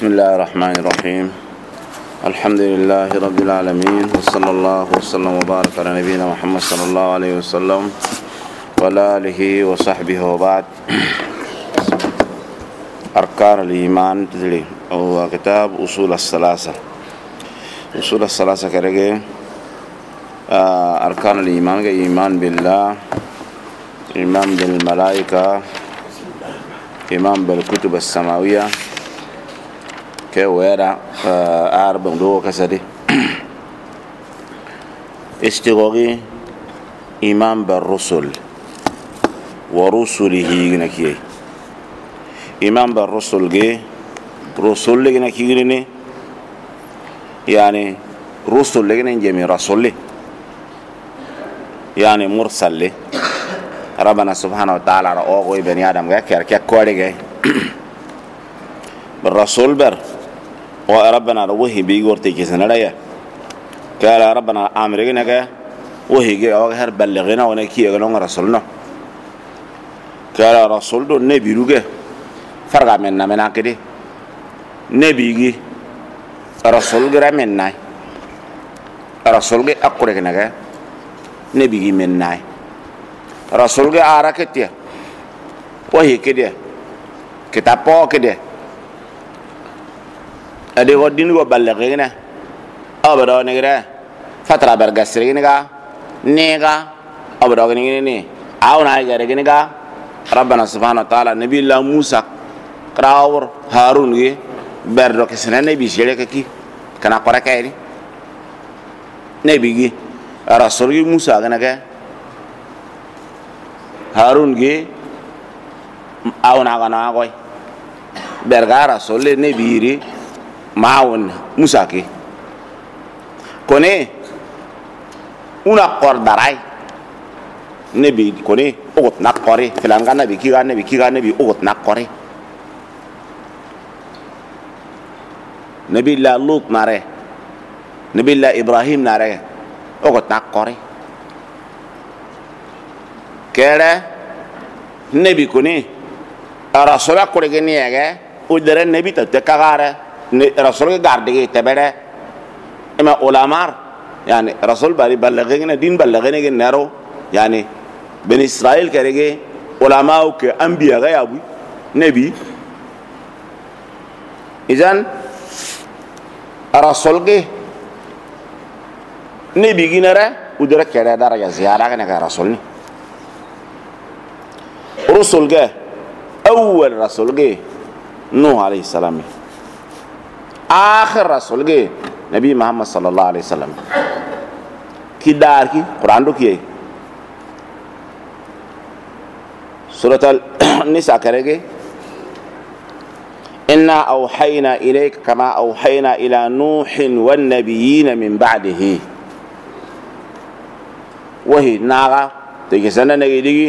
بسم الله الرحمن الرحيم. الحمد لله رب العالمين، وصلى الله وسلم وبارك على نبينا محمد صلى الله عليه وسلم وعلى آله وصحبه وبعد. أركان الإيمان تدري هو كتاب أصول الثلاثة. أصول الثلاثة كرجة أركان الإيمان إيمان بالله، إيمان بالملائكة، إيمان بالكتب السماوية كويرا أربع دو كسدي استغاثي إيمان بالرسل ورسله جنكيه إيمان بالرسل جه رسول جنكيه يعني رسول جنجمي رسول يعني مرسل ربنا سبحانه وتعالى رأوه بني آدم جه كأكواري جه بالرسول بر وربنا روحي بيقول تيجسنا ليه قال ربنا أمرنا كه وهي جه أوجه بلغنا ونكيه قالوا رسولنا قال رسول دو نبي روجه فرق منا كده نبي جه رسول غير منا رسول جه أقول كنا كه نبي جه منا رسول جه عاركتيه وهي كده كتابه كده ade wadin go balagina abado negra fatra bergasriga nega abado ni auna gariginiga rabbana subhanahu wa ta'ala nabi la musa krawr harun ge berdo kesena nabi jere ki kana qora kayni nabi gi rasul gi musa gana ga harun ge auna gana goy bergara solle nabi ri maun musa ke kone una qor darai nabi kone ogot nak qore filanga nabi kiga nabi ogot nak qore nabi la lut nare nabi la ibrahim nare ogot nak qore kere nabi kone rasula kore gene yage udere nabi tatakagare رسول قاردي تبرة إما علماء يعني رسول باري بلغنا دين بلغنا جنرو يعني بني إسرائيل كرجة علماء وكأنبياء غير أبوي نبي إذن رسول كه نبي جنرة ودرك كذا درجة زيادة كنا كرسولني رسول كه أول رسول كه نوح عليه السلام آخر رسول جه نبي محمد صلى الله عليه وسلم كدار كي قرآن دو كيه سورة النساء كرهجه إنا أوحينا إليك كما أوحينا إلى نوح والنبيين من بعده وهي ناغا تيجسنا نجدي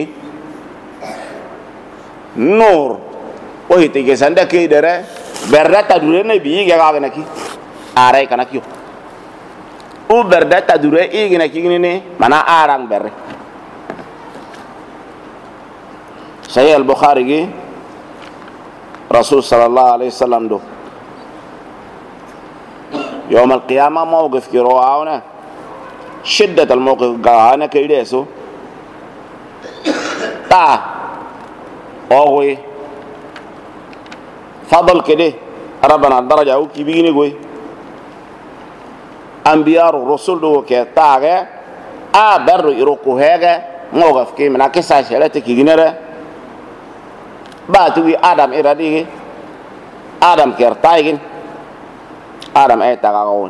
نور وهي تيجسنا كيدره berdata dure ne bi ga ga naki arai kana kiyo u berdata dure igi naki ne mana arang berre sahih al-bukhari gi rasul sallallahu alaihi wasallam do يوم القيامه موقف كي رواونه شده الموقف غانا كيدسو تا اوي فضل كده ربنا الدرجة أو كبيرة قوي أنبياء الرسول دو كتاعة برو يروكو هذا موقف كي من أكسر شلته كيجنرة باتوي آدم إراديه آدم كرتاين آدم تاعون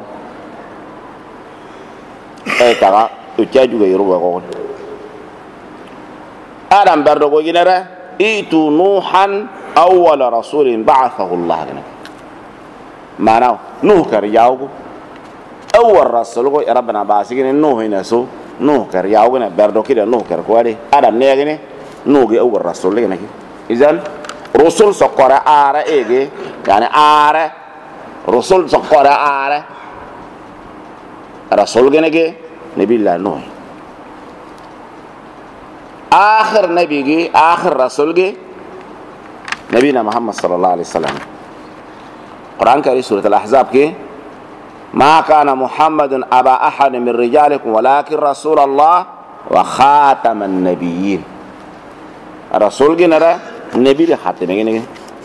تاع تجاجو يروكو قون آدم برو كيجنرة إيتو نوحا أول رسول بعثه الله معناه نوح كرياوغو أول رسول يا ربنا باسكين نوح ينسو نوح كرياوغنا بردو كده نوح كركوالي آدم نيجي نوح أول رسول لنا إذن رسول سقرا آره إيجي يعني آره رسول سقرا آره رسول جنكي نبي الله نوح آخر نبي جي آخر رسول جي نبينا محمد صلى الله عليه وسلم قرآن كريم سورة الأحزاب كي ما كان محمد أبا أحد من رجالكم ولكن رسول الله وخاتم النبيين الرسول جنرا النبي خاتم جنرا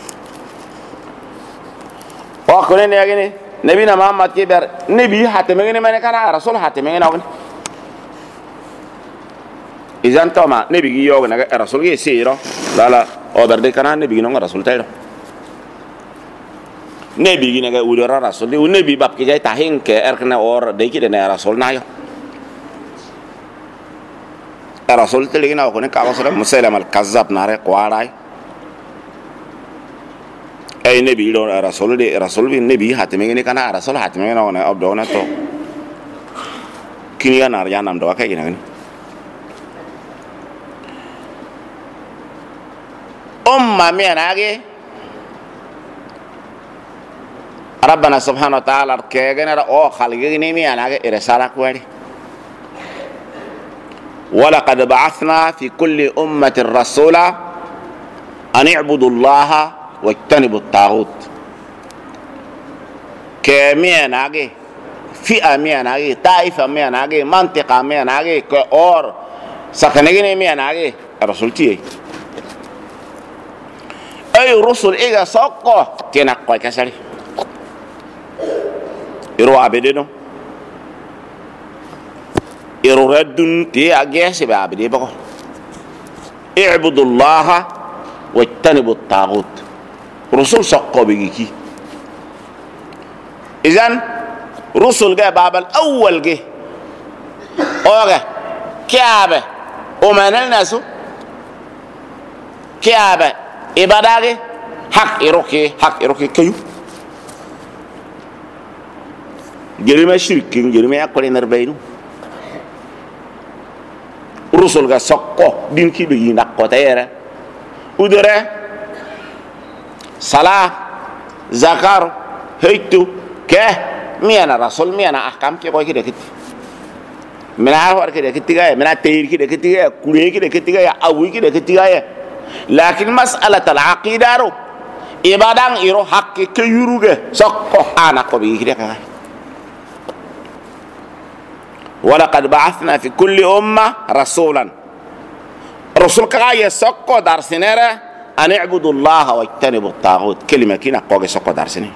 وأخواني يا جني نبينا محمد كبر نبي خاتم جنرا ما كان رسول خاتم جنرا إذا أنت ما نبي يجوا جنرا الرسول جي سيرة لا أو بردي كنا نبي جنرا رسول تايرو nebi gina ga udara rasul di nebi bab ki jay tahin ke erkna or de ki de rasul na yo rasul te ligina ko ne ka rasul musailam al kazzab nare qaray ay nebi do rasul de rasul bi nebi hatime gini kana rasul hatime na ona abdo na to kini ga nar yanam do ka gina ni umma mi anage ربنا سبحانه وتعالى كيغنا او خلقني مي انا رساله كواري ولقد بعثنا في كل امه رسولا ان اعبدوا الله واجتنبوا الطاغوت كمي انا في امي انا طائفه مي انا منطقه مي انا كور سكنغني مي انا رسولتي اي رسل اذا سوقوا تنقوا كسري iro abede no iro raddun ti agese be abede bako i'budullaha wajtanibu at-taghut rusul saqqa bigi idan rusul ga babal awwal ge oga kiabe o manal nasu kiabe ibadage hak iroke kayu jerima shirkin jerima yakore narbaynu rusul ga sokko din ki be yina ko tayere udere sala zakar heitu ke miana rasul miana ahkam ke ko ki de kiti mina war ki de kiti ga mina tayir ki de kiti ga kure ki de kiti ga awi ki de kiti ga lakin mas'alat al aqidaro ibadang iro hakke ke yuruge sokko ana ko bi ki de ka ولقد بعثنا في كل أمة رسولا رسول كغاية سقو دارسنيرا أن اعبدوا الله واجتنبوا الطاغوت كلمة كنا قوغي سقو دارسني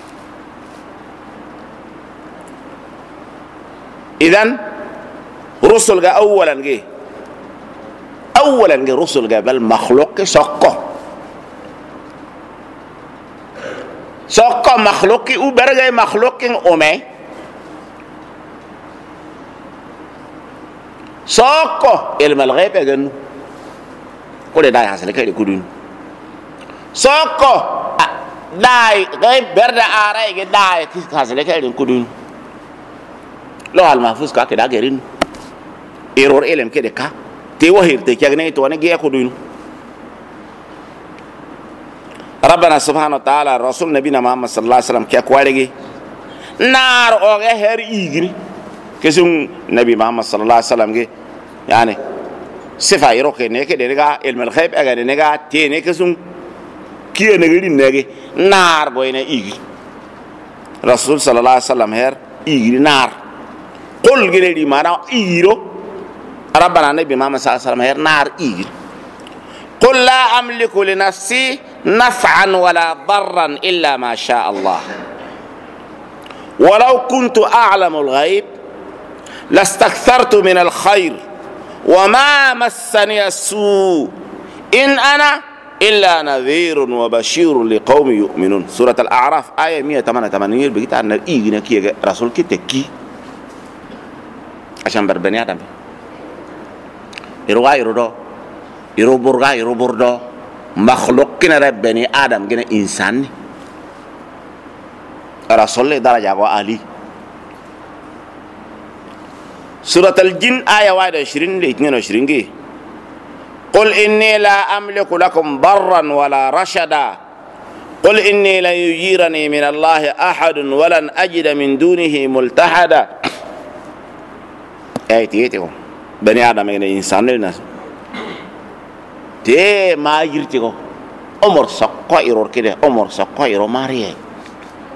إذن رسول أولا رسول بل مخلوق سقو مخلوق وبرغي مخلوق أمي soko ilmal ghaib aganu ko de dai hasale kay de kudun soko dai ghaib berda ara ge dai kis hasale kay de kudun lo al mahfuz ka ke da gerin error elem ke de ka te wahir te kagne to ne ge kudun ربنا سبحانه وتعالى رسول نبينا محمد صلى الله عليه وسلم كي اكواري نار او هر يغري كسم نبي محمد صلى الله عليه وسلم يعني صفه يروك نيك ديغا علم الغيب اغا ديغا تي نيك سون كي نغري نغي نار بوينا يغري رسول صلى الله عليه وسلم هر يغري نار قل غيري ما يرو ربنا نبي محمد صلى الله عليه وسلم هر نار يغري قل لا املك لنفسي نفعا ولا ضرا الا ما شاء الله ولو كنت اعلم الغيب لاستكثرت من الخير وما مسني السوء إن أنا إلا نذير وبشير لقوم يؤمنون سورة الأعراف آية 188 بقيت أن إيجنا كي رسول كي تكي عشان بربني آدم يروغا يرودو يرو برغا يرو بردو مخلوق كنا ربني آدم كنا إنسان رسول درجة وعلي سورة الجن آية 21 ل 22 قل إني لا أملك لكم ضرا ولا رشدا قل إني لن يجيرني من الله أحد ولن أجد من دونه ملتحدا آية بني آدم من إنسان الناس تي ما يجرتكو عمر سقائر كده عمر سقائر ماريه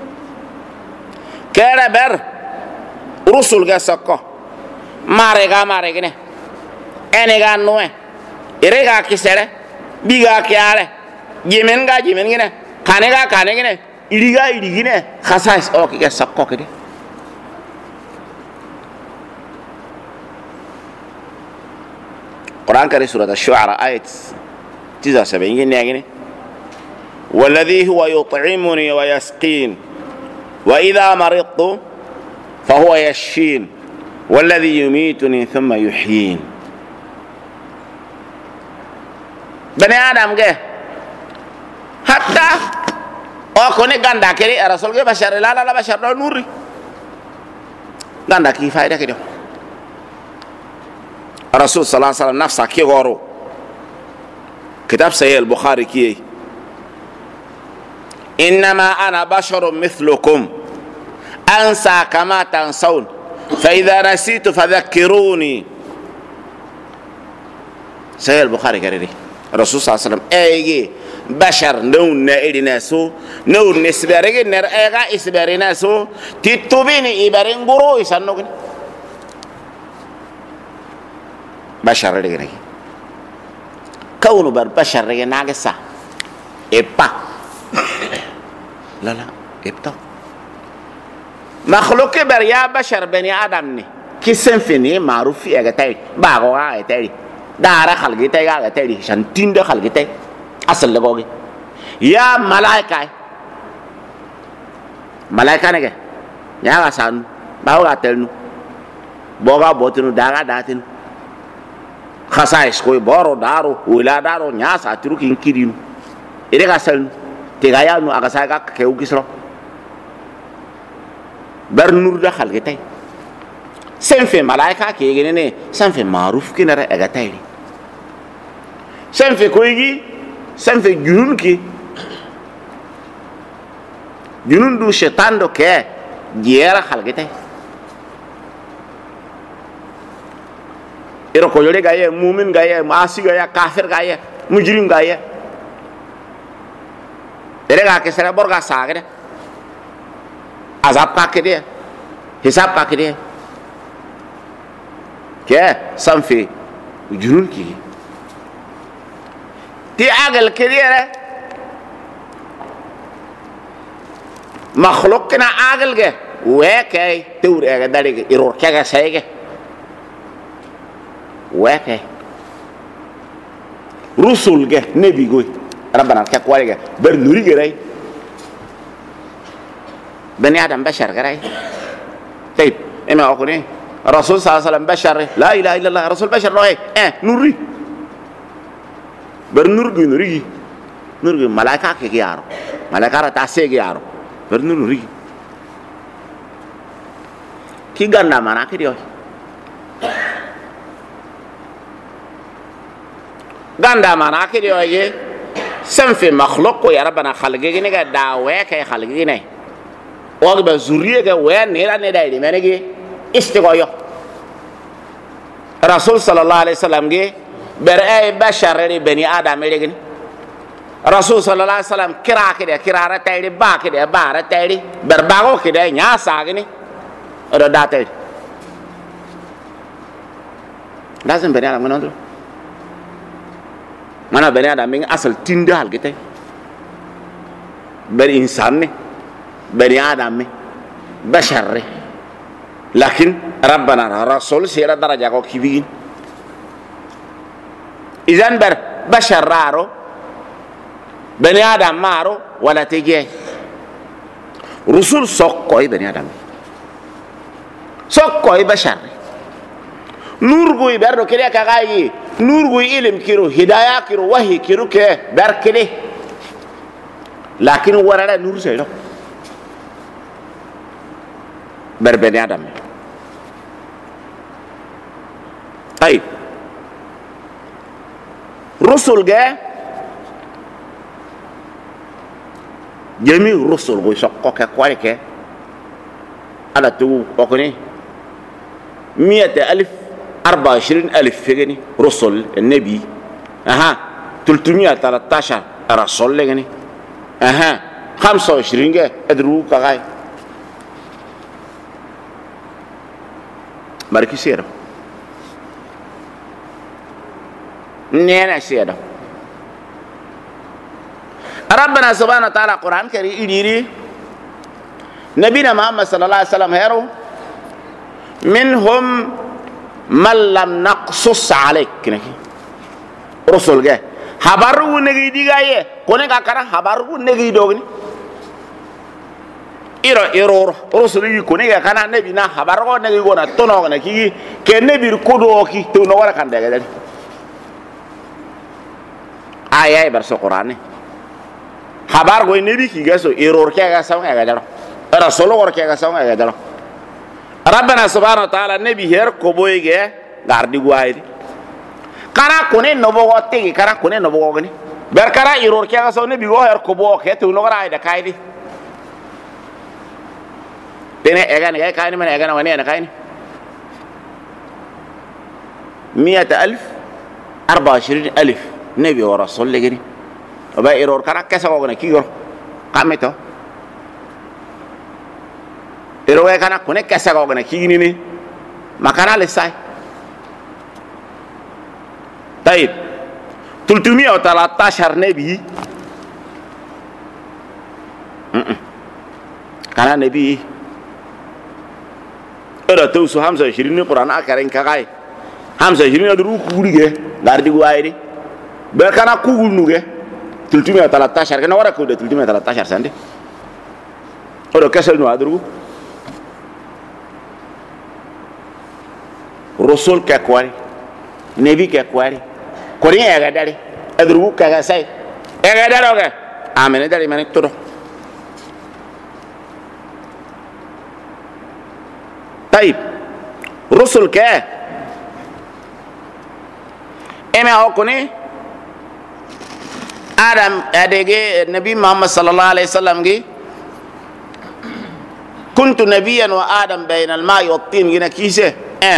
kera ber rusul ga sakko mare gene ene ga noe ere ga kisere biga kyare jimen gene kane gene iriga irigine khasais o ki ga sakko kede Quran kari surat Asy-Syu'ara ayat 79 gini والذي هو يطعمني ويسقين وإذا مرضت فهو يشفين والذي يميتني ثم يحيين بني آدم ke hatta kone ganda kiri rasul ke bashar la bashar do nuri ganda ki faida ke do rasul sallallahu alaihi wasallam nafsa ki goro kitab sahih al-bukhari ki إنما أنا بشر مثلكم أنسى كما تنسون فإذا نسيت فذكروني سهل البخاري كريري الرسول صلى الله عليه وسلم أيجي بشر نون نائر ناسو نون نسبري نر أيجا إسبري ناسو تتوبيني إبرين غرو يسنوكني بشر رجعي كونه بشر رجع ناقصا إبا لا ابتو مخلوق بر يا بشر بني ادم ني كيسن فيني معروف في اغتاي باغو اغتاي دار خلقتي اغتاي شانتين ده خلقتي اصل لغوغي يا ملائكه نغا يا غسان باو غاتلنو بوغا بوتنو داغا داتن خسايس كوي بورو دارو ولا دارو نياسا تروكين كيدينو ايري غاسل تغايا نو اغاساغا كيو كيسرو برنور ده خلقتي سنفي ملائكه كيغني سنفي معروف كنره اغتاي سنفي كويغي سنفي جنون كي جنون دو شيطان دو كه جيرا خلقتي ايرو كوجوري غايه مؤمن غايه ماسي غايه كافر غايه مجرم غايه Erega ke sera borga sagre azab ka kede hisab ka kede ke sanfi junun ki ti agal kede makhluq na agal ge we kay tur ega dali iror kaga sayge we kay rusul ge nebi goy ربنا كقوالك برنوري جراي بني آدم بشر جراي طيب إما أقولين الرسول صلى الله عليه وسلم بشر لا إله إلا الله رسول بشر نوعي نوري برنوري نوري ملاك كي يارو ملاك رتاسي كي يارو برنوري كي غندا مانا كي ديوي غندا مانا كي ديوي سنفي مخلوق يا ربنا خلقي نيغا داوي كاي خلقي ني وغبا زوريه كا وين نيرا ني دايدي منيغي استغويو رسول صلى الله عليه وسلم جي برأي بشر بني ادم لغني رسول صلى الله عليه وسلم كرا كده كرا تايدي با كده با تايدي برباغو كده نيا ساغني ادا داتاي لازم بني ادم منو mana bani adam min asal tinde halgite bari insan ne bani adam ne bashar ne lakin rabbana rasul sira daraja ko kibin idan bar bashar raro bani adam maro wala tege rusul sokkoy bani adam sokkoy bashar nur goy berdo kire ka gayi nur goy ilim kiro hidayah kiro wahi kiro ke berkene lakin warala nur seydo ber bani adam ay rusul ga jami rusul goy sokko ka kwale ke ala tu okoni 124,000 فيجني رسل النبي 313 رسول لجني 25 جه ادرو كاي barki sero nena sero ربنا سبحانه وتعالى قرآن كريم يديري نبينا محمد صلى الله عليه وسلم هيرو منهم من لم نقصص عليك نكي رسول جه habaru negi digaye kone ka kara habaru negi dogni iro rusuli kone ka kana nabi na habaru negi gona tono na ki ke nabi ko do ki to no wara kan daga dali aya bar so qur'ani habar go nabi ki gaso iro ke ga saw ga dalo rasul go ke ga saw ga dalo rabbana subhanahu wa ta'ala nabi her ko boyge gardi guaydi kara kone no bogo tigi kara kone no bogo ni ber kara iror ke ga so ne bigo her ko bo ke to no gara da kaidi tene ega ne ga kaini man ega na wani na kaini 100000 24000 nabi wa rasul legini ba iror kara kesa go ne kigo kameto ero e kana kone kesa go ne kigini ni makana le sai طيب 313 نبي كان نبي ada tu so hamza 20 ni Quran akarin kakai hamza 20 adru kulige gardi guaidi be kana kugul nuge 313 kana wara ko de 313 sande odo kesel no adru rasul ka kwari nabi ka kwari kori ega dari adru ka ga sai ega daro ga amene dari mane todo طيب رسل كه اما هوكني ادم ادغي النبي محمد صلى الله عليه وسلم جي كنت نبيا وادم بين الماء والطين جنا كيسه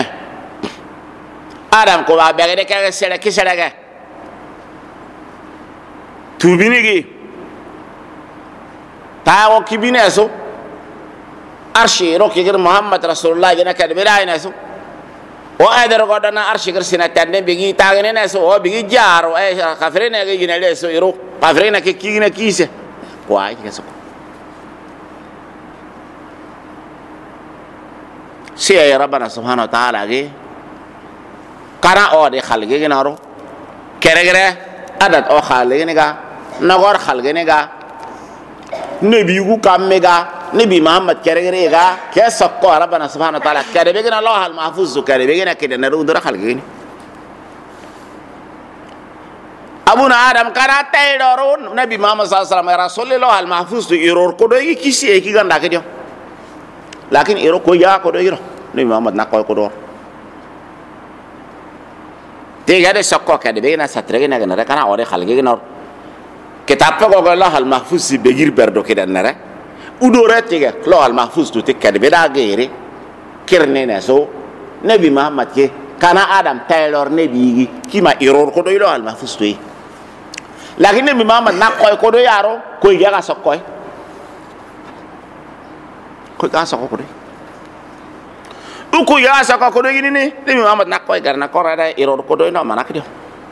ادم كو باغي كه سره كيسره توبيني جي تاو كيبينسو arshi roki gir muhammad rasulullah gina kad bela inasu o adar godana arshi gir sinatande bigi tagene nasu o bigi jaro e kafrena ge gina leso iro kafrena ke kigina kise kwai keso siya ya rabbana subhanahu wa ta'ala ge kana o de khalge gina ro kere adat o khalge ne ga nagor khalge ne ga nabi gu kamme ga نبي محمد كريغا كسقوا ربنا سبحانه وتعالى كربينا الله المحفوظ كربينا كده نرو در خلقين ابونا ادم كان تيدورون نبي محمد صلى الله عليه وسلم رسول الله المحفوظ يرور كدو كيسي كي غندا كديو لكن يرو كو يا كدو يرو نبي محمد نكو كدو تيغا دي سقوا كربينا سترينا غنا كان اوري خلقين كتاب كو الله المحفوظ بيغير بردو كده نره udoratiga lo al mahfuz tu tekade beda gere kirnena so nabi muhammad ke kana adam taylor nabi ki ma error ko do lo al mahfuz tu lakin nabi muhammad na ko do yaro ko yaga sokoy ko ga sokko do ko yaga sokko ko do gini ni nabi muhammad na ko garna ko rada error ko do no manak dio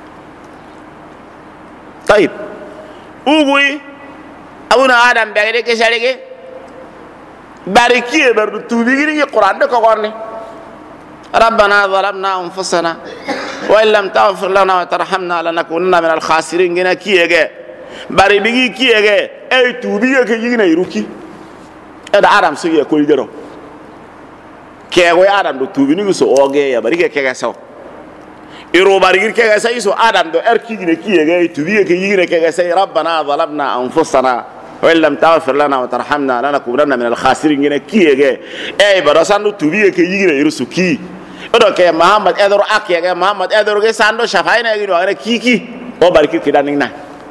tayib ugui abuna adam begede ke salege باركيه برد توبيغي القران ده كورني ربنا ظلمنا انفسنا وان لم تغفر لنا وترحمنا لنكونن من الخاسرين جنا كيغه باري بيغي كيغه اي توبيغي كيغنا يروكي ادا ادم سويه كو يجرو كيغو ادم دو توبيني سو اوغه يا باري كيغا سو يرو باري كيغا سو ادم دو اركيغنا كيغه توبيغي كيغنا كيغا سي ربنا ظلمنا انفسنا وإن لم تغفر لنا وترحمنا لنكونن من الخاسرين جنا كيغه اي براسانو توبيه كي يغنا يرسوكي ادو كي محمد ادرو اكي يا محمد ادرو كي ساندو شفاينا يغنو انا كيكي او باركي كدانينا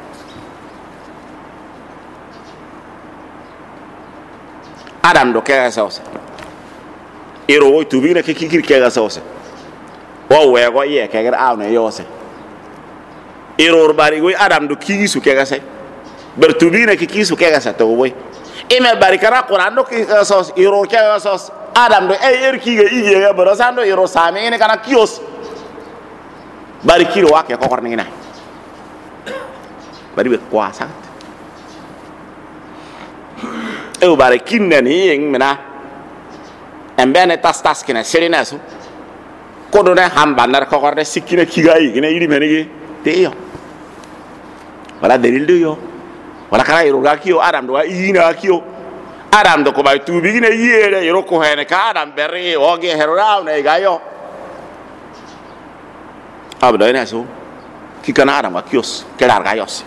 ادم دو كيغا سوس ايرو توبيه كي كيكي كيغا سوس او ويغو يه كيغا اونو يوسه ايرو باري غوي ادم دو كيغي سو كيغا سي bertubina ki kisu kega sa to boy ime barikara qur'an do ki sos iro kega sos adam do ay erki ga ige ga baro sando iro same ne kana kios bari kiro wake ko korne ngina bari be kwa sa e bari kinne ni ing mena embene tas kina serina su ko do na hambanar ko korne sikina kigai gina yidi menigi te yo wala dalil do yo wala kala iro ga kiyo adam do wa ina kiyo adam do ko bay tubi gina yere iro ko hene ka adam berri oge herraw ne gayo abdo ina so ki kana adam akios kelar gayos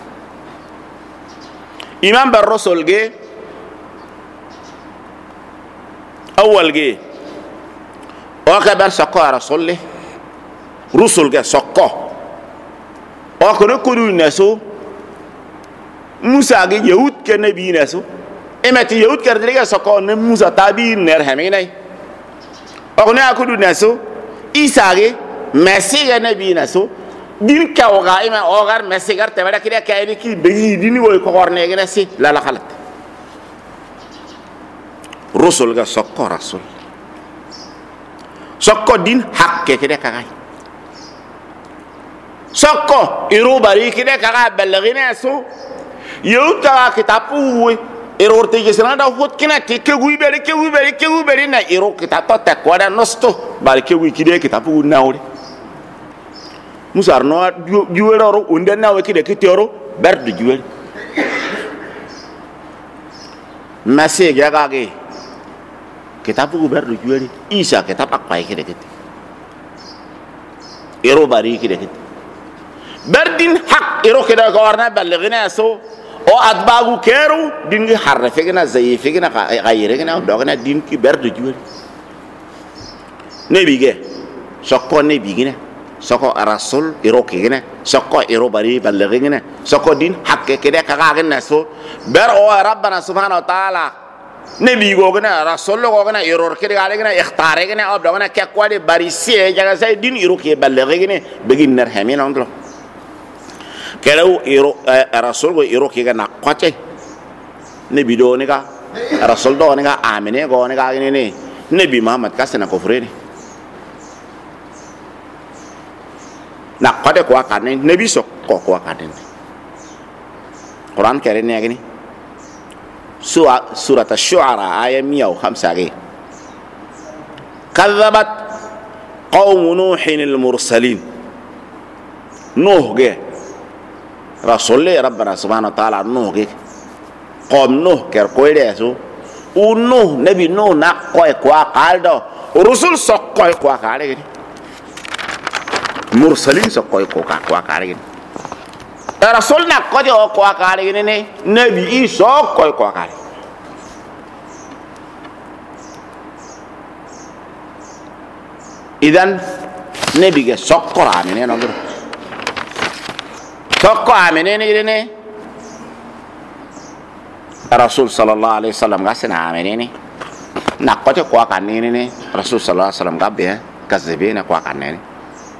imam bar rasul ge awal ge o ka bar sakko rasul le rusul ge sakko o ko ne ko ne so musa ge yahud ke nabi ne so emati yahud ke de ge sakko ne musa tabi ner hemi nay o ko ne akudu ne so isa ge mesiga nabi na so din kawga ima ogar mesigar te wada kida kayni ki beyi dini woy ko horne gena si la la khalat rusul ga sokko rasul sokko din hakke kida kagay sokko iru bari kida kaga balagina so yuta kitabu irorte gisana da hot kina te ke guiberi na iro kitato te kwada nosto bari ke wi kide kitabu nawre musar no juwero unde nawe kide kitoro berdu juwel mase gagage kitabu berdu juwel isa kitab akpai kide kite iro bari kide kite berdin hak iro kide gawarna balagina so o adbagu keru dingi harfegina zayifegina gayregina dogana din ki berdu juwel nebige sokko nebigina soko rasul iro kigina soko iro bari balagina soko din hakke kede kagagina so ber o rabbana subhanahu wa ta'ala nabi gogana rasul gogana iro kede galegina ikhtaregina abdogana kekwade bari sie jaga say din iro ke balagina begin ner hamina ondlo kelaw iro rasul go iro ke gana kwache nabi do ne ga rasul do ne ga amene go ne ga ne nabi muhammad kasana ko freni na kode ko akane nabi so ko akane Quran kere ne gini surat asy-syu'ara ayat 105 ge kadzabat qaum nuhin al-mursalin nuh ge rasul rabbana subhanahu wa ta'ala nuh ge qaum nuh ker ko ide so nuh nabi nuh na ko akaldo rusul so ko akale gini mursalin so koy ko akare gini rasul na ko ko akare gini ne nabi so koy ko akare idan nabi ge sokora amene no dur sokko amene ne rasul sallallahu alaihi wasallam gasna amene ne na ko akane ne rasul sallallahu alaihi wasallam gabbe kazabe na ko akane ne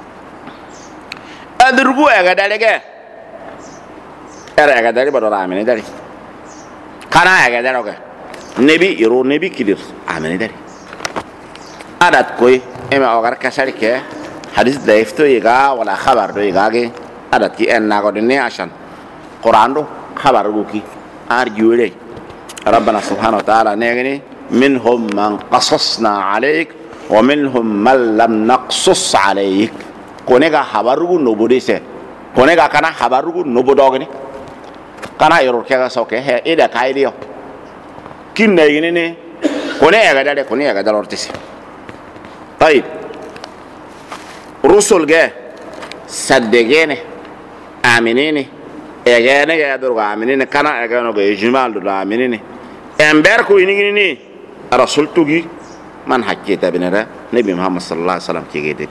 adrubu aga dalega era aga dari bado amene dari kana aga daroga nabi iro nabi kidir amene dari adat koy ema ogar kasari ke hadis daifto yiga wala khabar do yiga ge adat ki en nago de ne ashan quran do khabar go ki ar juwele rabbana subhanahu wa ta'ala negani minhum man qasasna alayk wa minhum man lam naqsus alayk konega habarugu nobodese konega kana habarugu nobodogni kana yoror kega soke he ida kaidio kinna yini ne konega dade konega dalortisi tayib rusul ge saddegene aminini egene ga durga aminini kana egano ge jumal do aminini ember ko yini ni rasul tugi man hakita binara nabi muhammad sallallahu alaihi wasallam kigede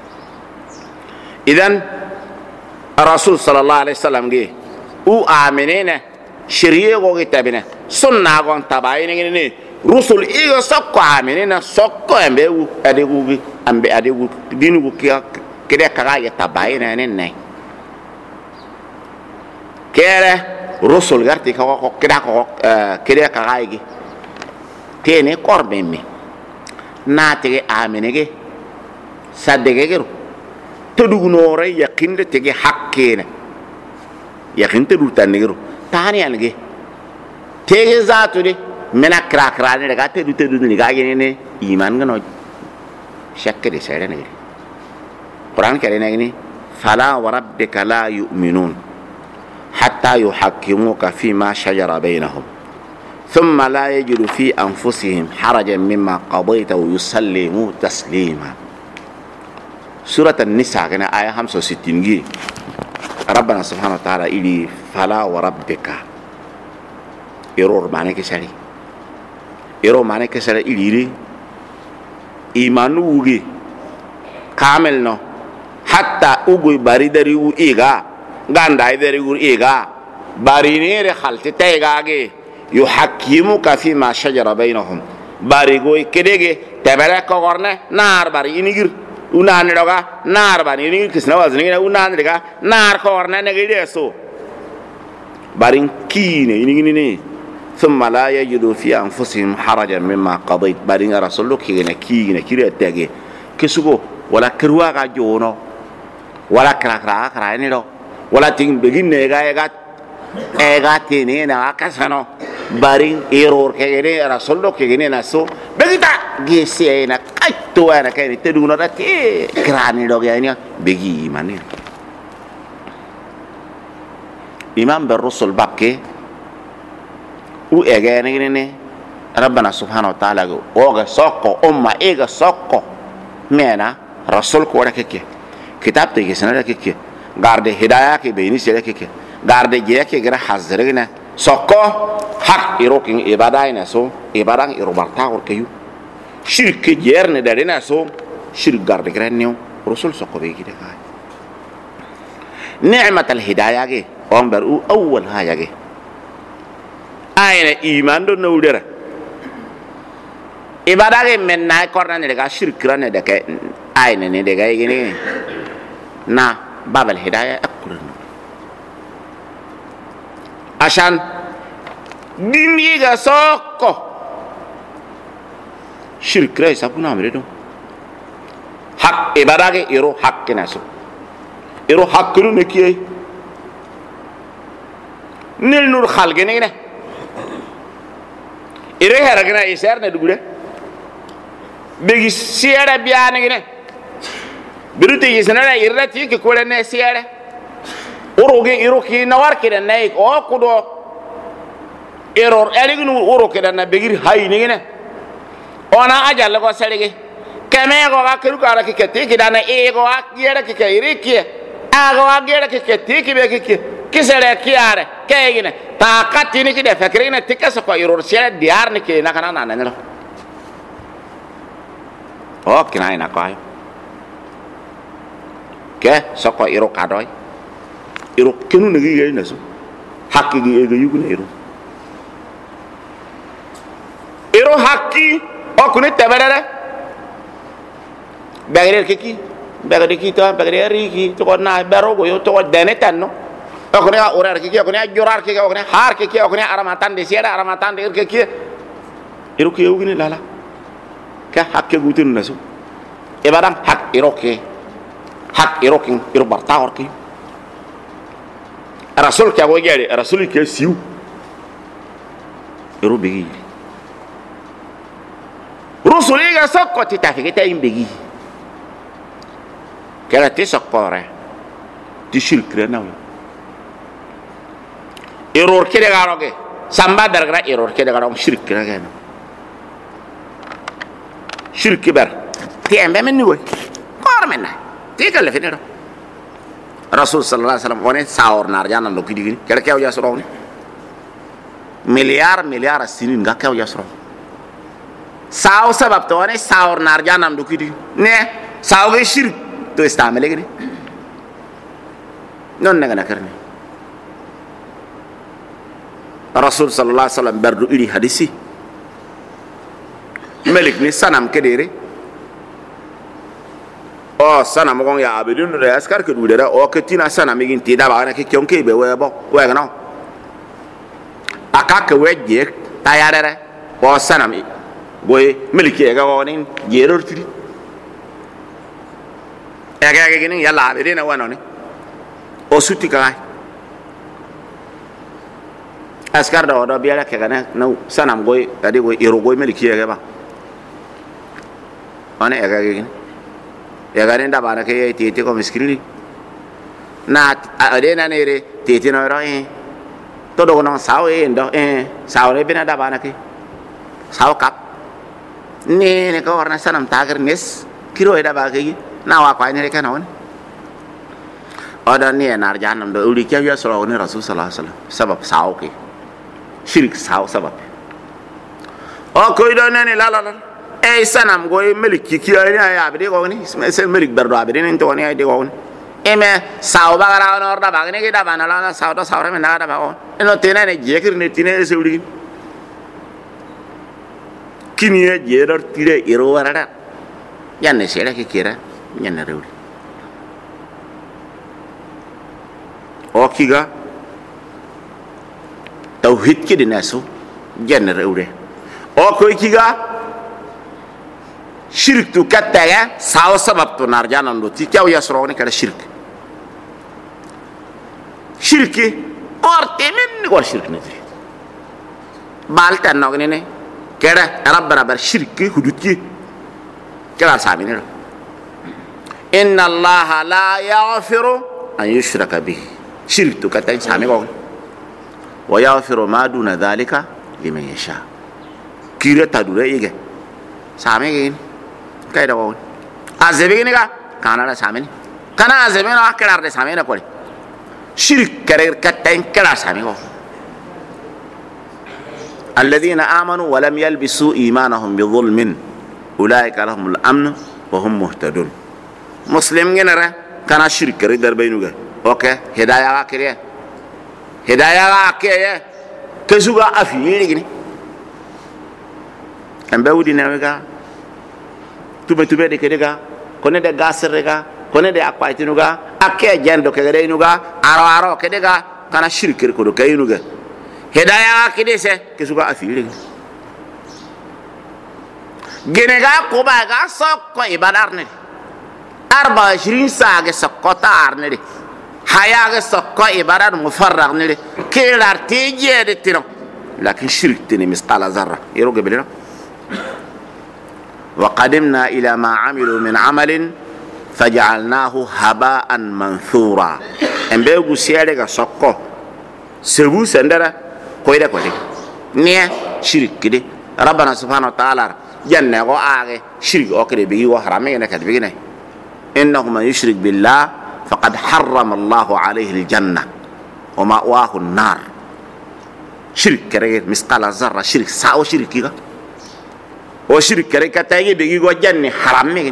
idan rasul sallallahu alaihi wasallam ge u aminina shiriye go kitabina sunna go tabayini ni rusul igo sokko aminina sokko embe u adegu ambe adegu dinu ko kede kaga ya tabayina ne kere rusul garti ko keda ko kede kaga gi tene korbe mi na tege aminege sadege gero tedu nore yakin de tege hakkene yakin tedu tanegero tani alge tege zatu de mena kra ne daga tedu ni ga ne iman gano shakke de sere ne Quran kare ne ni fala wa rabbika la yu'minun hatta yuhakkimuka fi ma shajara bainahum thumma la yajidu fi anfusihim harajan mimma qadayta wa yusallimu taslima. Surat An-Nisa kana ayat 65 gi Rabbana subhanahu wa ta'ala ili fala wa rabbika error mane ke sari ero mane ke sari ili imanu gi kamel no hatta ugu bari dari u iga ganda dari u iga bari nere khalte tayga ge yuhakkimuka fi ma shajara bainahum bari go kedege tabara ko gorne nar bari inigir unan doga nar bari inigir kisna wazni unan daga nar ko gorne ne gide so bari kine inigini ne thumma la yajidu fi anfusihim harajan mimma qadayt bari rasuluk kine kire tege kisugo wala kirwa ga jono wala kra ni do wala ting begin ne ga tini na kasano bari error ke ne rasuluk ke ne na so begita gese na kaito ana ke ni tedu na ke krani do ga ni begi mani imam ber rasul bakke u ege ne rabbana subhanahu wa ta'ala go oga sokko umma ega sokko mena rasul ko rakeke kitab te gesana rakeke garde hidayah ke beini se rakeke garde je ke gra hazrina sokko hak irokin ibadaina so ibadang irobarta or kayu shirke jerne darina so shirk garde granio rasul sokko be gide kay ni'mat al hidayah ge on baru awwal haya ge ayna iman do nawdera ibadage men na korna ne daga shirkra ne daga ayne ne daga yini na babal hidayah akurun ashan dimi ga sokko shirkra sabuna amre do hak ibadage iro hakkina so iro hakkunu ne kiye nil nur khalge ne ire heragna iser ne dugure begi siara biane gine biruti yisana irati ke kole ne siara uruge iruki nawar kida nay o kudo error elignu uruke dana begir hayni gine ona ajal ko serige keme go ga kiru kara ke kete kidana e go akira ke iriki ago agera ke kete ke be ke kisere kiare ke gine ta katini ke de fakrina tikasa ko error siara diar ne ke na kana na ne oh kina ina ko ayo ke soko iro kadoy iro kenu ngi yey nasu hakki gi ego yugune iro hakki o kuni tebere bagere kiki bagere ki to bagere riki to na baro go yo to dene tanno o kuni orar kiki o kuni jorar kiki o kuni har kiki o kuni aramatan de siada aramatan de kiki iro ki yugune lala ka hakke gutun nasu ibadam hak iroke hak irokin iro barta orki rasul ka go gere rasul ke siu iro begi rusuli ga sokko ti tafike tay begi kala ti sokkore ti shirkre naw error ke de garoge samba dargra error ke de garoge shirkre ga no shirki ber tiembe men ni woy kor men na ti kala finero rasul sallallahu alaihi wasallam woni saor nar janam do kidi kala kew ya soro ni miliar sinin ga kew ya soro saw sabab to woni saor nar janam do kidi ne saw ge shirk to istamele gidi non naga nakarni rasul sallallahu alaihi wasallam berdu iri hadisi melik ni sanam kedere o sanam gon ya abedun de askar ke dudera o ketina sanam igin ti da ba na ke kyonke be webo wega no akaka weje tayarere o sanam goy milki ga wonin yeror tri aga gini yalla be dina wanoni o suti ka askar da odo biara ke gana no sanam goy tadi goy iro goy milki ga ba ane aga gini ya garin da bana ke tete ko miskili na adena nere tete no ro to do no saw ndo saw re bina da bana ke saw kap ne ko warna sanam tagar nes kiro da ba ke na wa kwa ne ke na won oda ne na janam do uri ke ya solo ne rasul sallallahu alaihi wasallam sabab saw ke shirk saw sabab o ko do ne la sanam goy miliki ki ay ya be ko ni se milik berdo be ni to ni ay de ko ni eme saw bagara no da ba ni ke da bana la saw do saw re me na da ba ko no tena ne jekir ne tine se uri kini ye jerar tire iro warada yanne sera ke kira yanne rewri o kiga tauhid ki dinaso yanne rewre o ko kiga shirk tu kattaga saw sabab to narjana ndo ti kaw yasro ni kala shirki orte men ko shirk ne balta nogni ne kera rabbana bar shirki huduti kera samini inna allaha la yaghfiru an yushraka bihi shirk tu katta sami ko wa yaghfiru ma duna dhalika liman yasha kira tadure ige sami gin kay da ko azabi ni ga kana la sami kana azabi na kera de sami na ko shirk kera katta kera sami ko الذين آمنوا ولم يلبسوا إيمانهم بظلم أولئك لهم الأمن وهم مهتدون مسلم جنرا كان شرك ردر بينوغا أوكي هدايا كريه هدايا كيه كسوغا أفيني جني أمبودي نوغا توبة دي كديغا كونه دي غاسرغا كونه دي أقواتينوغا أكيه جندو كغرينوغا أرو كديغا كان شرك ركودو كينوغا hidayah kide se kesuka afiri genega ko ba ga sokko ibadar ne 24 saage sokko tar ne haya ga sokko ibadar mufarrag ne kelar teje de tiro lakin shirk tini misqala zarra yiruge bilina wa qadimna ila ma amilu min amalin faj'alnahu haba'an manthura embe gu siere ga sokko sebu sendara koyda ko de ne shirk kide rabbana subhanahu wa ta'ala janna go aage shirk o kede bi wo harame ne kede bi ne innahu man yushrik billah faqad harrama Allah alayhi aljanna wa ma'wahu an-nar shirk kere misqala zarra shirk sa o shirki ga o shirk kere kataye bi go janni harame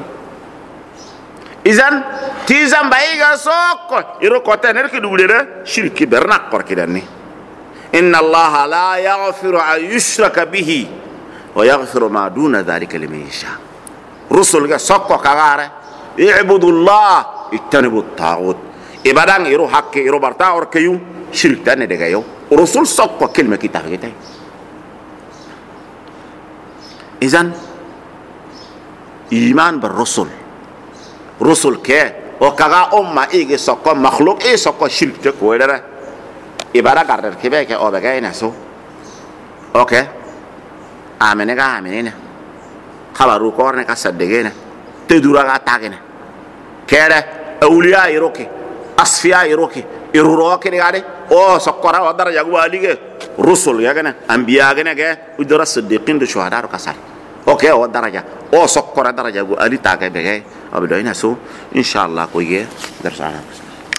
izan tizan bayiga sokko iro ko taner ke dubulere shirki berna kor kidanni إن الله لا يغفر أن يشرك به ويغفر ما دون ذلك لمن يشاء رسل سقوا كغارة اعبدوا الله اجتنبوا الطاغوت إبادان يرو حق يرو برتا أوركيو شرك تاني دغيو رسل سقوا كلمة كتاب كتاب إذن إيمان بالرسل رسل كه وكغا أمة إيجي سقوا مخلوق إيه سقوا شرك تكويرة ibara garder kibe ke obaga ina so okay amene ga amene khabaru ko ne ka saddegena te dura ga tagena kere awliya iroke asfiya iroke iruro ke gade o sokora o daraja gu alige rusul ya gana anbiya gana ga udara siddiqin do shuhada ka sar okay o daraja o sokora daraja gu ali taga be ga abdo ina so inshallah ko ye darsana